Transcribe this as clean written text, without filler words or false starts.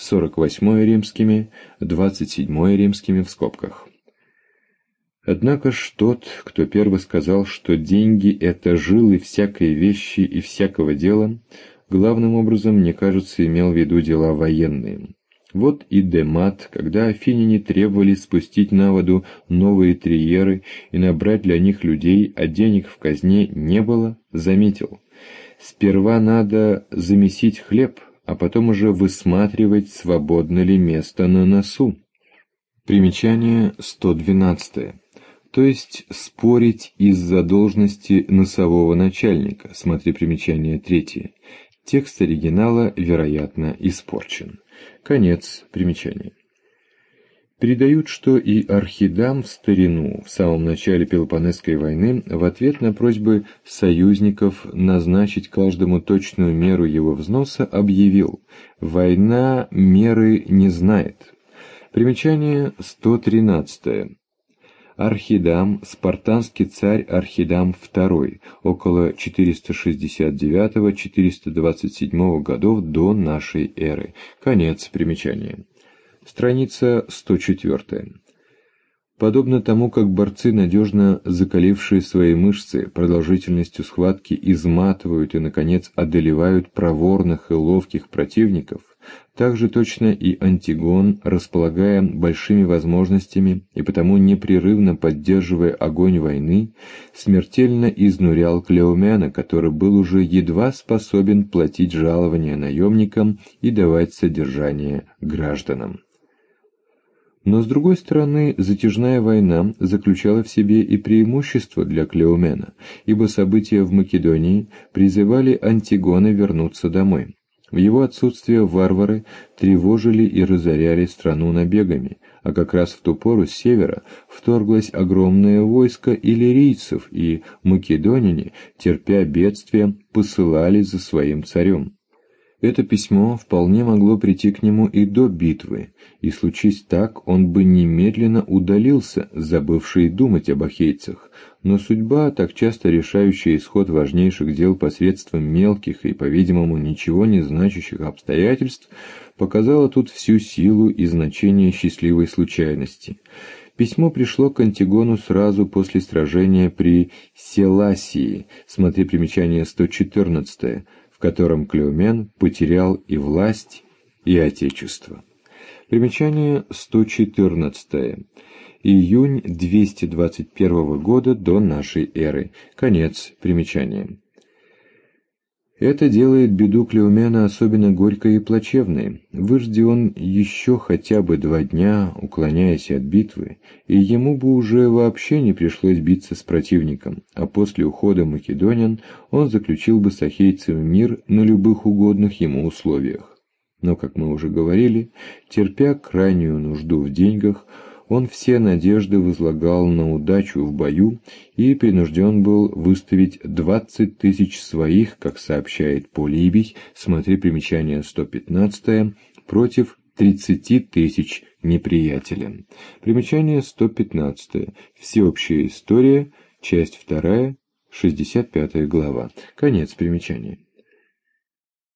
48 римскими, 27 римскими в скобках. Однако ж тот, кто первый сказал, что деньги — это жилы всякой вещи и всякого дела, главным образом, мне кажется, имел в виду дела военные. Вот и Демат, когда афиняне требовали спустить на воду новые триеры и набрать для них людей, а денег в казне не было, заметил: сперва надо замесить хлеб, а потом уже высматривать, свободно ли место на носу. Примечание 112. То есть спорить из-за должности носового начальника. Смотри примечание 3. Текст оригинала, вероятно, испорчен. Конец примечания. Передают, что и Архидам в старину, в самом начале Пелопоннесской войны, в ответ на просьбы союзников назначить каждому точную меру его взноса, объявил: «Война меры не знает». Примечание 113. Архидам, спартанский царь Архидам II, около 469-427 годов до нашей эры. Конец примечания. Страница 104. Подобно тому, как борцы, надежно закалившие свои мышцы, продолжительностью схватки изматывают и, наконец, одолевают проворных и ловких противников, так же точно и Антигон, располагая большими возможностями и потому непрерывно поддерживая огонь войны, смертельно изнурял Клеомена, который был уже едва способен платить жалования наемникам и давать содержание гражданам. Но, с другой стороны, затяжная война заключала в себе и преимущество для Клеомена, ибо события в Македонии призывали Антигона вернуться домой. В его отсутствие варвары тревожили и разоряли страну набегами, а как раз в ту пору с севера вторглось огромное войско иллирийцев, и македоняне, терпя бедствия, посылали за своим царем. Это письмо вполне могло прийти к нему и до битвы, и случись так, он бы немедленно удалился, забывший думать об ахейцах, но судьба, так часто решающая исход важнейших дел посредством мелких и, по-видимому, ничего не значащих обстоятельств, показала тут всю силу и значение счастливой случайности. Письмо пришло к Антигону сразу после сражения при Селасии, смотри примечание 114, в котором Клеомен потерял и власть, и отечество. Примечание 114. Июнь 221 года до нашей эры. Конец примечания. Это делает беду Клеомена особенно горькой и плачевной. Выжди он еще хотя бы 2 дня, уклоняясь от битвы, и ему бы уже вообще не пришлось биться с противником, а после ухода македонян он заключил бы с ахейцами мир на любых угодных ему условиях. Но, как мы уже говорили, терпя крайнюю нужду в деньгах, он все надежды возлагал на удачу в бою и принужден был выставить 20 000 своих, как сообщает Полибий, смотри примечание 115, против 30 000 неприятеля. Примечание 115. Всеобщая история, часть 2, 65 глава. Конец примечания.